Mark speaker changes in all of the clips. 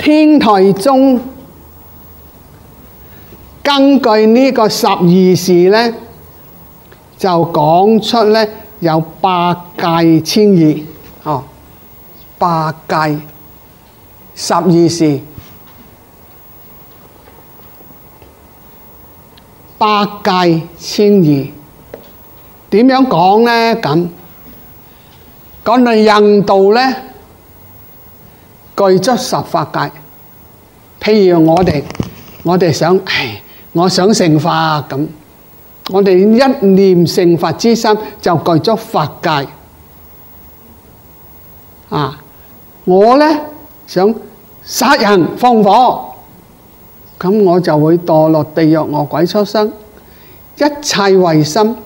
Speaker 1: 天台宗根據呢個十二時呢，就講出呢有八界千義。八界十二時，八界千義點樣講呢？咁講到印度呢，具足十法界。譬如我哋想，我想成佛咁，我哋一念成佛之心就具足法界。我呢想殺人放火，咁我就會墮落地獄餓鬼畜生。一切為心，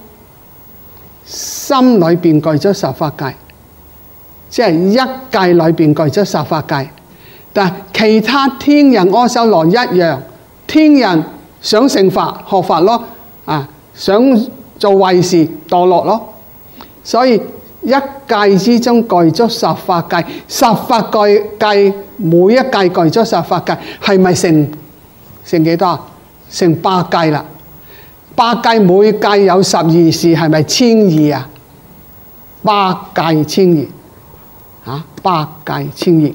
Speaker 1: 心裏邊具足十法界，即係一界裏邊具足十法界。但其他天人阿修羅一樣，天人想成佛學法咯，想做壞事墮落咯，所以一界之中具足十法界，十法界每一界具足十法界，係咪成幾多？成八界啦。八界每界有十二時，係咪千義啊？八界千義，八界千義。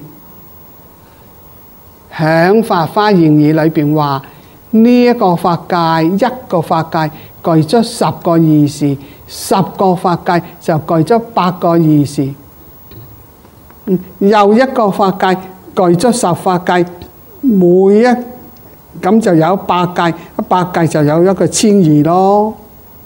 Speaker 1: 響《法華嚴義》裏邊話，呢一個法界，一個法界具足十個義時，十個法界就具足八個義時。又一個法界具足十法界，每一咁就有八界，八界就有一個千義咯。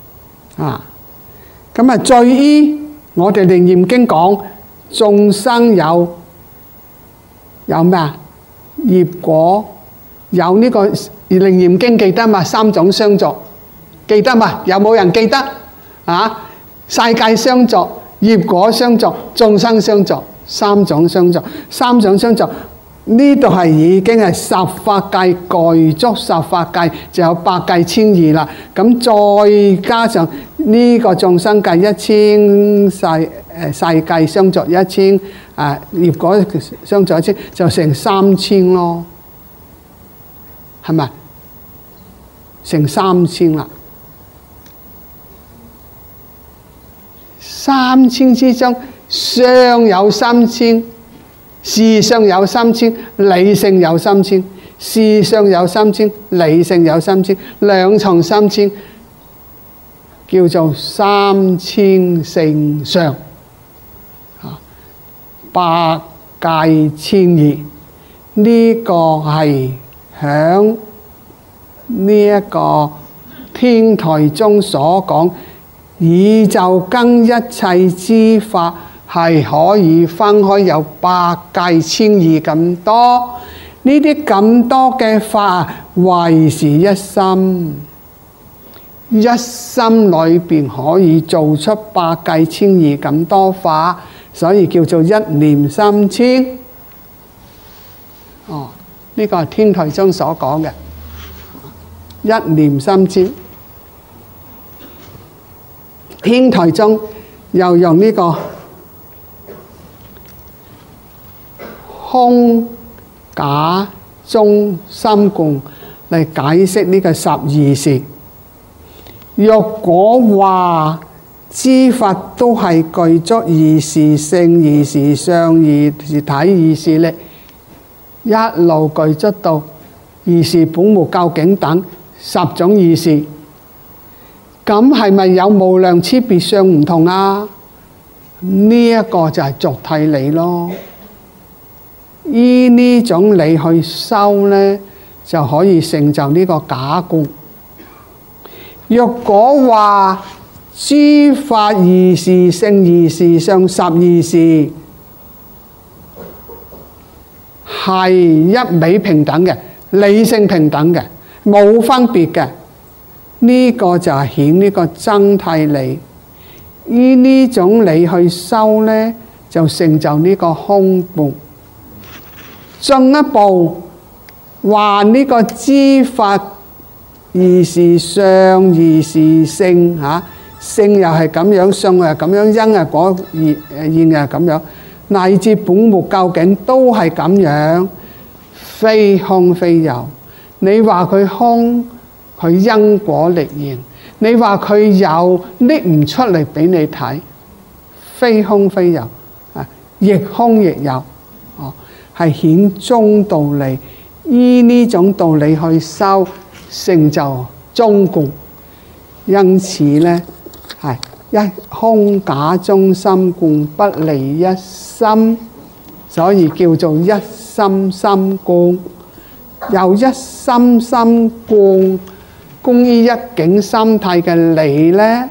Speaker 1: 咁再依我哋《楞嚴經》講，眾生有咩啊？業果，有呢個《楞嚴經》記得嘛？三種相續記得嘛？有冇人記得？世界相續、業果相續、眾生相續，三種相續。三種相續呢度係已經係十法界具足十法界，就有八界千義啦。咁再加上呢個眾生界1000，世界相續1000，業果相續1000，就成3000咯，係咪？成3000啦。3000之中，相有3000，事相有3000，理性有3000。事相有3000，理性有3000，兩重3000，叫做3000乘上。八界千義，呢個係響呢一個天台中所講，宇宙間一切之法係可以分開有八界千義咁多。呢啲咁多嘅法，唯是一心，一心裏邊可以做出八界千義咁多法。所以叫做一念三千。呢個係天台宗所講嘅一念三千。天台宗又用呢個空假中三共嚟解釋呢個十二時。若果話諸法都係具足二時性、二時相、二時體、二時力，一路具足到二時本無究竟等10種二時，咁係咪有無量差別相唔同啊？呢一個就係俗諦理咯。依呢種理去修呢，就可以成就呢個假共。若果話諸法二時性、二時相、十二時係一味平等嘅，理性平等嘅，冇分別嘅，呢個就係顯呢個真諦理。依呢種理去修呢，就成就呢個空共。進一步話呢個諸法二時相、二時性性又係咁樣，相又係咁樣，因係果，現又係咁樣，乃至本無究竟都係咁樣。 非空非有。你話佢空，佢因果力現；你話佢有，拎唔出嚟俾你睇。非空非有，亦空亦有，係顯中道理。依呢種道理去修，成就中觀。因此呢，係一空假中心觀，不離一心，所以叫做一心心觀。又一心心觀，觀於一境心體嘅理呢，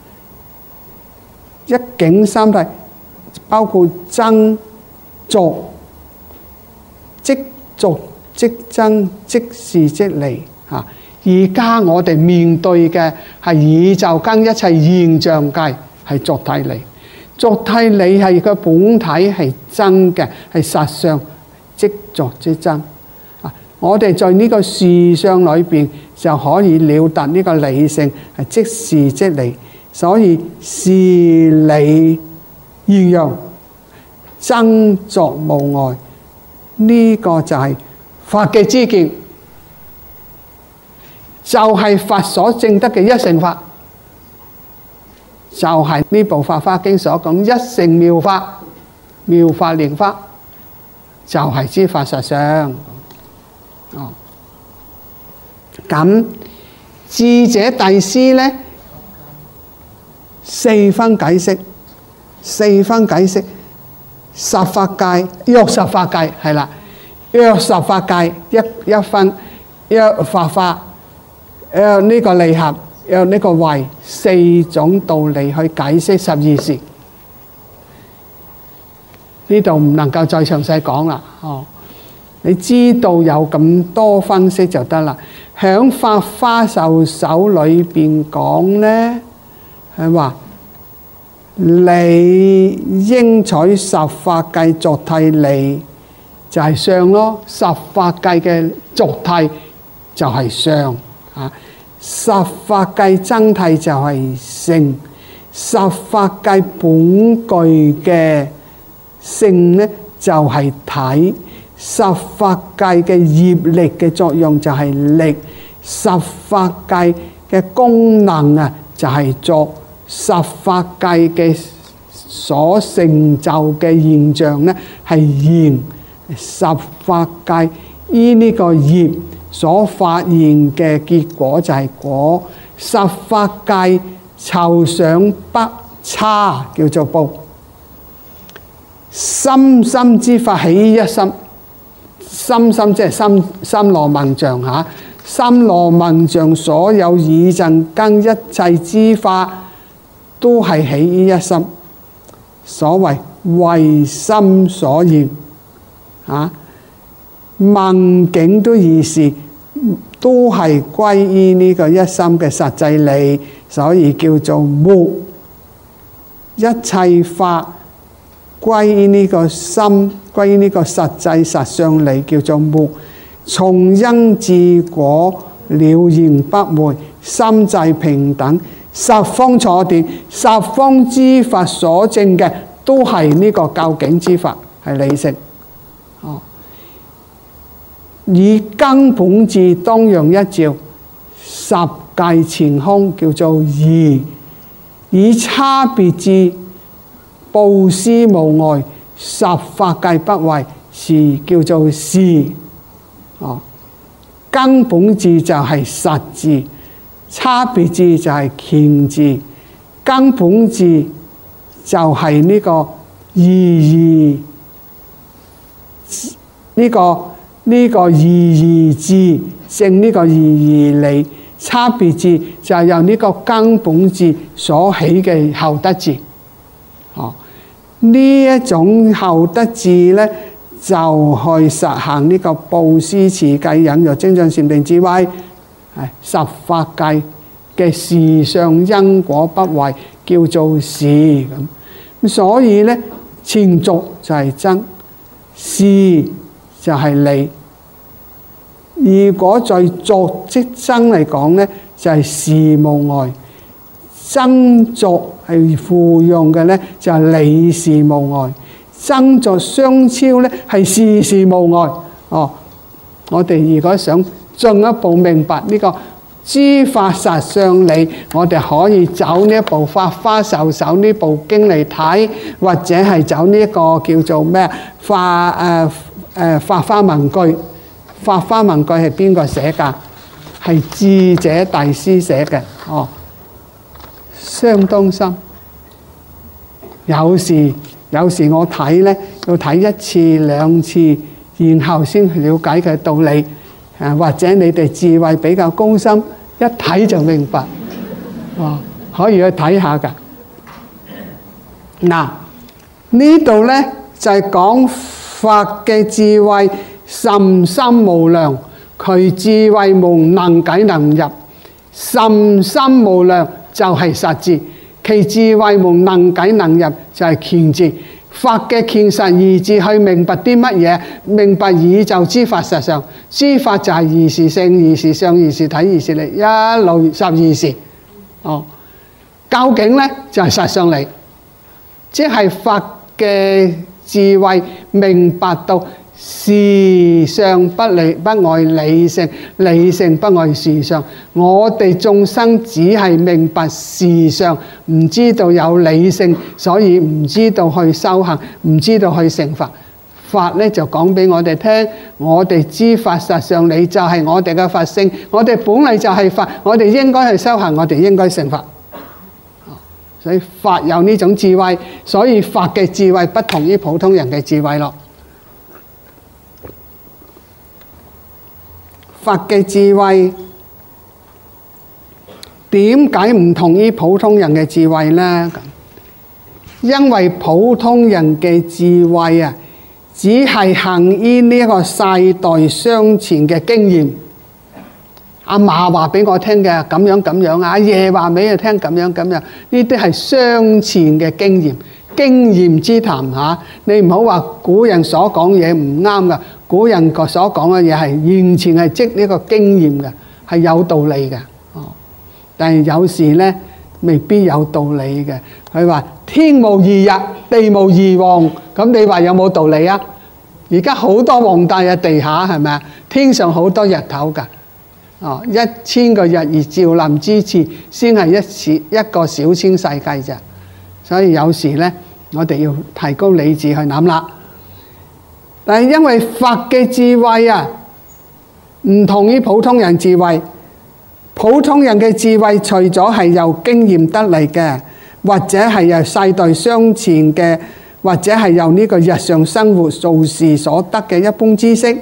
Speaker 1: 一境心體包括增續，即續即增，即是即離。而家我哋面對嘅係宇宙間一切現象界係俗諦理，俗諦理係個本體係真嘅，係實相，即俗即增。我哋在呢個事相裏邊就可以了達呢個理性係即是即離，所以事理現樣，增俗無礙。呢個就係佛嘅知見，就係佛所證得嘅一乘法，就係呢部《法華經》所講一乘妙法，妙法蓮花，就係知法實相。咁智者大師呢，四分解釋，十法界、約十法界係啦，約十法界一分，約法華，約呢個離合，約呢個慧，四種道理去解釋十二時。呢度唔能夠再詳細講啦，你知道有咁多分析就得啦。響法華授首裏邊講呢，係話理應取十法界俗諦理，就係相咯。十法界嘅俗諦就係相，十法界真諦就係性，十法界本具嘅性呢就係體。十法界嘅業力嘅作用就係力，十法界嘅功能啊就係作，十法界嘅所成就嘅現象呢係現，十法界依呢個業所發現嘅結果就係果，十法界籌想不差叫做報。心心之法起於一心。心心即係森羅萬象嚇，森羅萬象所有宇宙間一切之法都係起於一心。所謂為心所現嚇，萬境都如是，都係歸於呢個一心嘅實際理，所以叫做目。一切法歸於呢個心，歸於呢個實際實相理，叫做目。從因至果了然不昧，心際平等，十方坐殿，十方之法所證嘅都係呢個究竟之法，係理性。以根本智當陽一照，十界前空叫做義；以差別智布施無礙，十法界不壞，是叫做事。根本智就係實智，差別智就係權智，根本智就係呢個意義，呢個意義智證呢個意義理，差別智就係由呢個根本智所起嘅後得智。呢一種後得智呢，就去實行呢個布施、持戒、忍辱、精進、禪定、智慧，十法界嘅事相因果不壞，叫做事咁。所以呢，前俗就係真，事就係理。如果在俗即真嚟講呢，就係事無礙。增俗係附用嘅呢，就係理事無礙；增俗相超呢，係事事無礙。 我哋如果想進一步明白呢個知法實相理，我哋可以走呢一部法華授受呢部經嚟睇，或者係走呢一個叫做咩法華文句。法華文句係邊個寫㗎？係智者大師寫嘅，相當深。有時我睇呢，要睇一次兩次，然後先了解佢道理。或者你哋智慧比較高深，一睇就明白。可以去睇下㗎。嗱，呢度呢就係講佛嘅智慧甚深無量，佢智慧無能解能入。甚深無量就係實智，其智慧無能解能入就係權智。法嘅權實二字去明白啲乜嘢？明白宇宙之法實相，知法就係二時性、二時相、二時體、二時理，一路十二時。究竟呢就係實相理，即係法嘅智慧明白到事相不外理性，理性不外事相。我哋眾生只係明白事相，唔知道有理性，所以唔知道去修行，唔知道去成佛。法呢就講俾我哋聽，我哋知法實相理就係我哋嘅佛性，我哋本嚟就係法，我哋應該去修行，我哋應該成佛。所以法有呢種智慧，所以法嘅智慧不同於普通人嘅智慧咯。法嘅智慧點解唔同於普通人嘅智慧呢？因為普通人嘅智慧啊，只係行於呢一個世代相傳嘅經驗。阿嫲話俾我聽嘅咁樣咁樣，阿爺話俾佢聽咁樣咁樣，呢啲係相傳嘅經驗。經驗之談嚇，你唔好話古人所講嘢唔啱噶，古人所講嘅嘢係完全係即呢個經驗嘅，係有道理嘅。但係有時呢未必有道理嘅。佢話天無二日，地無二王，咁你話有冇道理啊？而家好多皇帝嘅地下係咪啊？天上好多日頭㗎。1000個日而照臨之次，先係一個小千世界咋。所以有時呢，我哋要提高理智去諗啦。但係因為法嘅智慧啊，唔同於普通人智慧。普通人嘅智慧，除咗係由經驗得嚟嘅，或者係由世代相傳嘅，或者係由呢個日常生活做事所得嘅一般知識。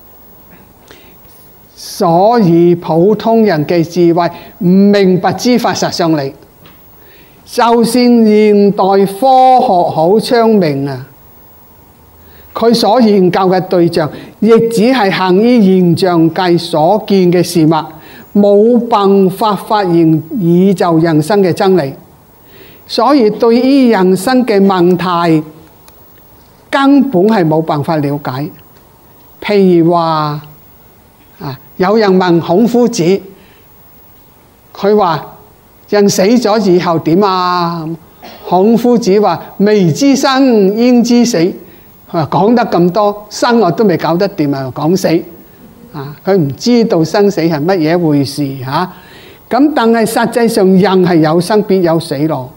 Speaker 1: 所以普通人嘅智慧唔明白知法實相理。就算現代科學好昌明啊，佢所研究嘅對象亦只係行於現象界所見嘅事物，冇辦法發現宇宙人生嘅真理。所以對於人生嘅問題根本係冇辦法了解。譬如話有人問孔夫子，佢話人死咗以後點啊？孔夫子話未知生焉知死。佢話講得咁多，生我都未搞得掂啊，講死佢唔知道生死係乜嘢回事嚇。咁但係實際上人係有生必有死咯。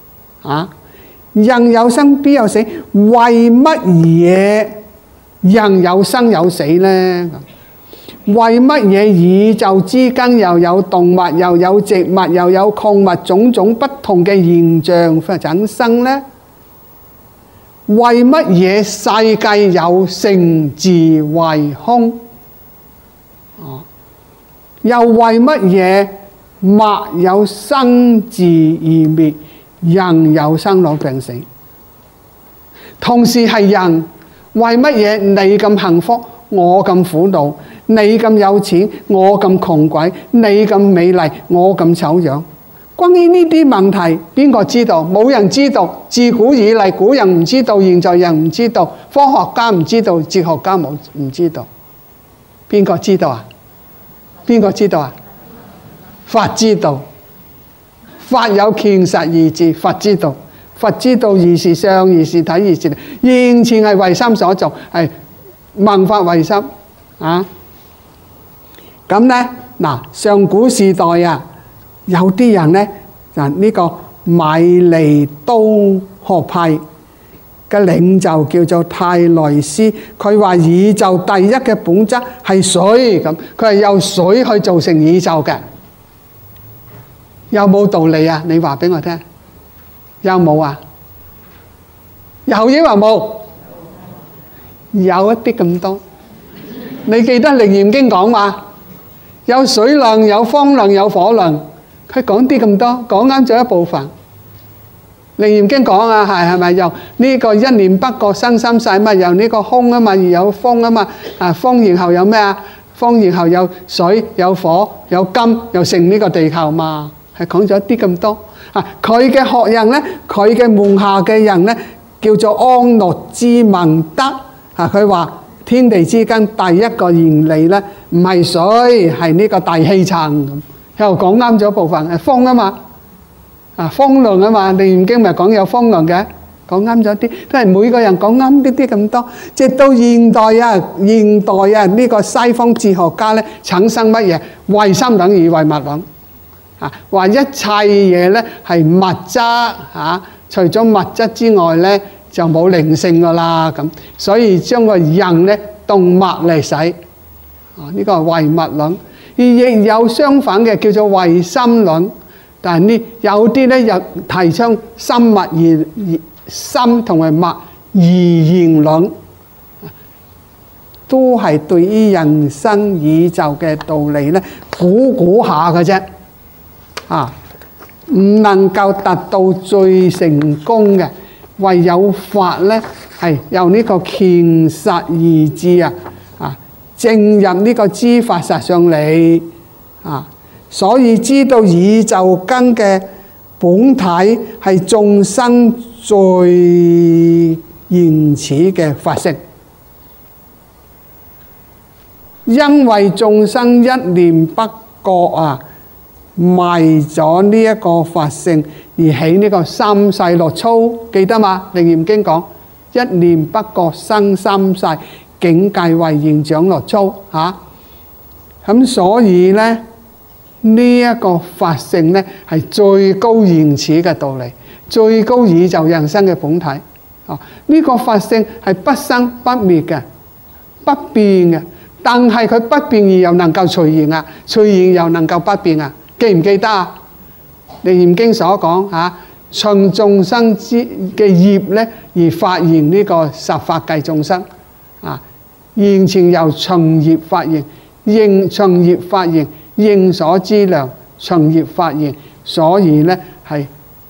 Speaker 1: 人有生必有死，為乜嘢人有生有死呢？為乜嘢宇宙之間又有動物，又有植物，又有礦物，種種不同嘅現象產生呢？為乜嘢世界有成自為空？又為乜嘢物有生自而滅，人有生老病死？同時係人，為乜嘢你咁幸福，我咁苦惱？你咁有錢，我咁窮鬼；你咁美麗，我咁醜樣。關於呢啲問題，邊個知道？冇人知道。自古以嚟，古人唔知道，現在人唔知道，科學家唔知道，哲學家唔知道。邊個知道啊？邊個知道啊？法知道。法有權實二字，法知道。佛知道二時相、二時體、二時理，完全係唯心所做，係萬法唯心。 咁呢，嗱，上古時代啊，有啲人呢就呢個米利都學派嘅領袖叫做泰萊斯，佢話宇宙第一嘅本質係水，咁佢係由水去造成宇宙嘅，有冇道理啊？你話俾我聽，有冇啊？有抑或冇？有一啲咁多。你記得《楞嚴經》講話有水量、有風量、有火量，佢講啲咁多，講啱咗一部分。《楞嚴經》講啊，係咪由呢個一念不覺生心世嘛？由呢個空啊嘛，而有風啊嘛，風然後有咩啊？風然後有水、有火、有金，又成呢個地球嘛，係講咗啲咁多。佢嘅學人呢，佢嘅門下嘅人呢，叫做安樂之文德。佢話天地之間第一個原理呢，唔係水，係呢個大氣層。又講啱咗部分，係風啊嘛，風量啊嘛，《楞嚴經》咪講有風量嘅，講啱咗啲，都係每個人講啱啲啲咁多。直到現代啊，呢個西方哲學家呢，產生乜嘢？唯心等於唯物論。話一切嘢呢係物質，除咗物質之外呢，就冇靈性噶啦。咁所以將個人呢動物嚟使，呢個係唯物論。而亦有相反嘅叫做唯心論，但係呢有啲呢又提倡心物而心同埋物二元論，都係對於人生宇宙嘅道理呢估下嘅啫。唔能夠達到最成功嘅，唯有法呢係由呢個虔實而知正入呢個知法實相理所以知道宇宙根嘅本體係眾生最原始嘅法性，因為眾生一念不覺迷咗呢一個法性而起呢個三世六粗，記得嘛？《楞嚴經》講一念不覺生三世，境界為現長六粗咁所以呢，呢一個法性呢係最高原始嘅道理，最高宇宙人生嘅本體。呢個法性係不生不滅嘅，不變嘅，但係佢不變而又能夠隨緣啊，隨緣又能夠不變啊。記唔記得啊？《楞嚴經》所講循眾生之嘅業呢而發現呢個十法界眾生現前由循業發現，應循業發現，應所知量循業發現，所以呢係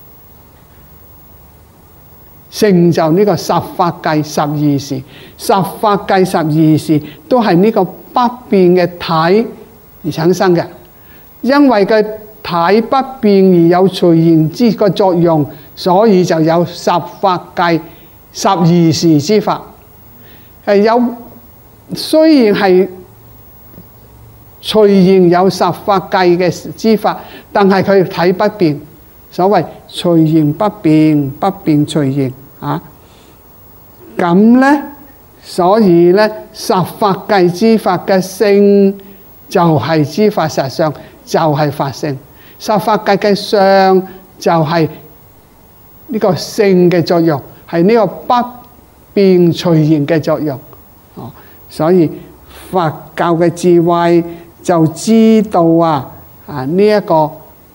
Speaker 1: 成就呢個十法界十二時。十法界十二時都係呢個不變嘅體而產生嘅。因為佢體不變而有隨緣之個作用，所以就有十法界十二時之法。有雖然係隨緣有十法界嘅之法，但係佢體不變，所謂隨緣不變，不變隨緣咁呢，所以呢，十法界之法嘅性就係知法實相，就係法性。十法界嘅相就係呢個性嘅作用，係呢個不變隨緣嘅作用。所以佛教嘅智慧就知道呢一個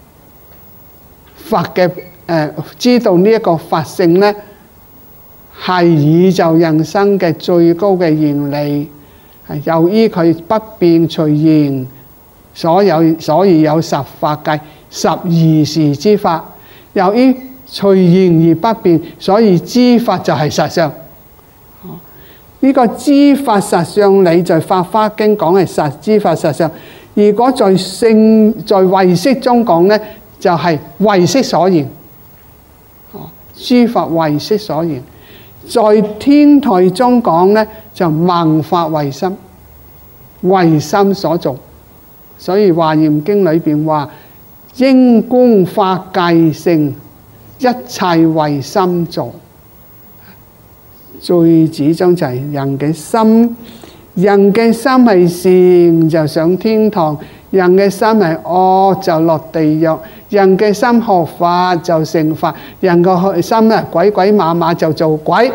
Speaker 1: 法嘅知道呢一個法性呢係宇宙人生嘅最高嘅原理，係由於佢不變隨緣。所以有十法界十二時之法，由於隨緣而不變，所以知法就係實相。呢個知法實相理在《法華經》講係實知法實相。如果在唯識中講呢，就係唯識所言。知法唯識所言，在天台中講呢，就萬法唯心，唯心所造。所以《華嚴經》裏邊話：應觀法界性，一切唯心造。最主張就係人嘅心人嘅心係善就上天堂，人嘅心係惡就落地獄。人嘅心學法就成佛，人嘅心咧鬼鬼馬馬就做鬼。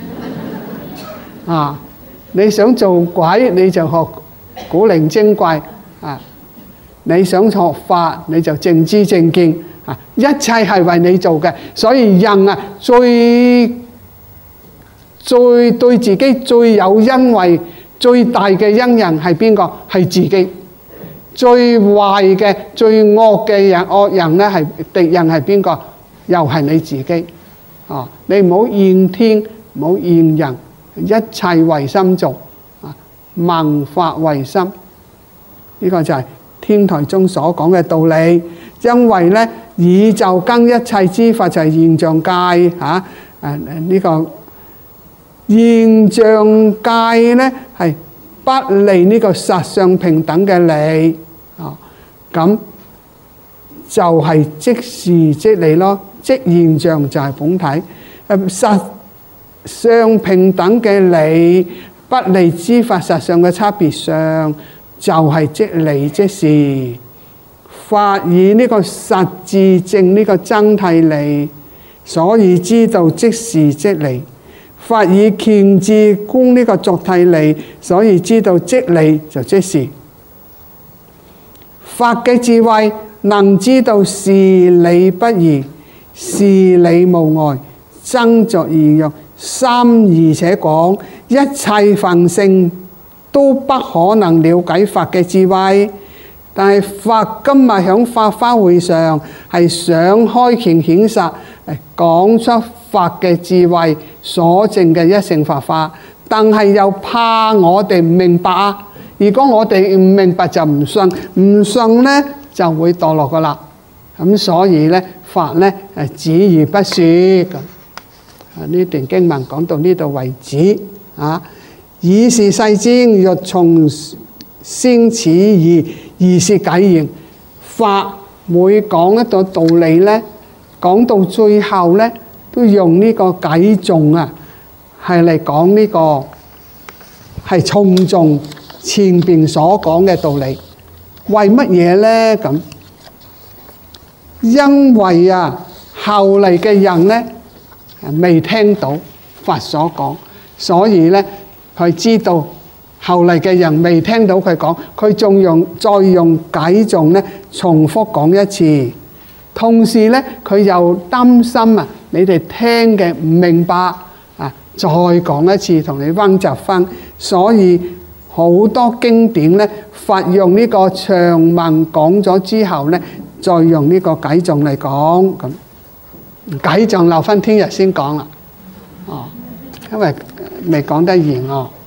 Speaker 1: 啊！你想做鬼你就學古靈精怪啊！你想學法你就正知正見啊！一切係為你做嘅，所以人啊最對自己最有恩惠、最大嘅恩人係邊個？係自己。最壞嘅、最惡嘅人、惡人咧係敵人係邊個？又係你自己。啊！你唔好怨天，唔好怨人。一切唯心做，萬法唯心，呢個就係天台中所講嘅道理。因為咧，宇宙間一切之法就係現象界嚇，呢個現象界咧係不利呢個實相平等嘅理啊，咁就係即是即理咯，即現象就係本體，實相平等嘅理，不利之法實相嘅差別上，就係即理即是。法以呢個實自證呢個真諦理，所以知道即是即理。法以權自觀呢個作諦理，所以知道即理就即是。法嘅智慧能知道是理不二，是理無礙，爭作而用。深而且廣，一切凡聖都不可能了解法嘅智慧。但係法今日響法花會上係想開權顯實，講出法嘅智慧所證嘅一乘法法，但係又怕我哋唔明白啊！如果我哋唔明白就唔信，唔信呢就會墮落噶啦。咁所以呢法呢止而不說咁。呢段經文講到呢度為止啊！以是世尊，欲從先此義，而說偈言。法每講一個道理呢，講到最後呢，都用呢個偈頌啊，係嚟講呢個係重重前邊所講嘅道理。為乜嘢呢？咁因為啊，後嚟嘅人呢未聽到法所講，所以呢佢知道後嚟嘅人未聽到佢講，佢仲再用偈頌呢重複講一次。同時呢佢又擔心啊，你哋聽嘅唔明白啊，再講一次同你溫習返。所以好多經典呢，法用呢個長文講咗之後呢，再用呢個偈頌嚟講咁。偈頌留返聽日先講啦，因為未講得完哦。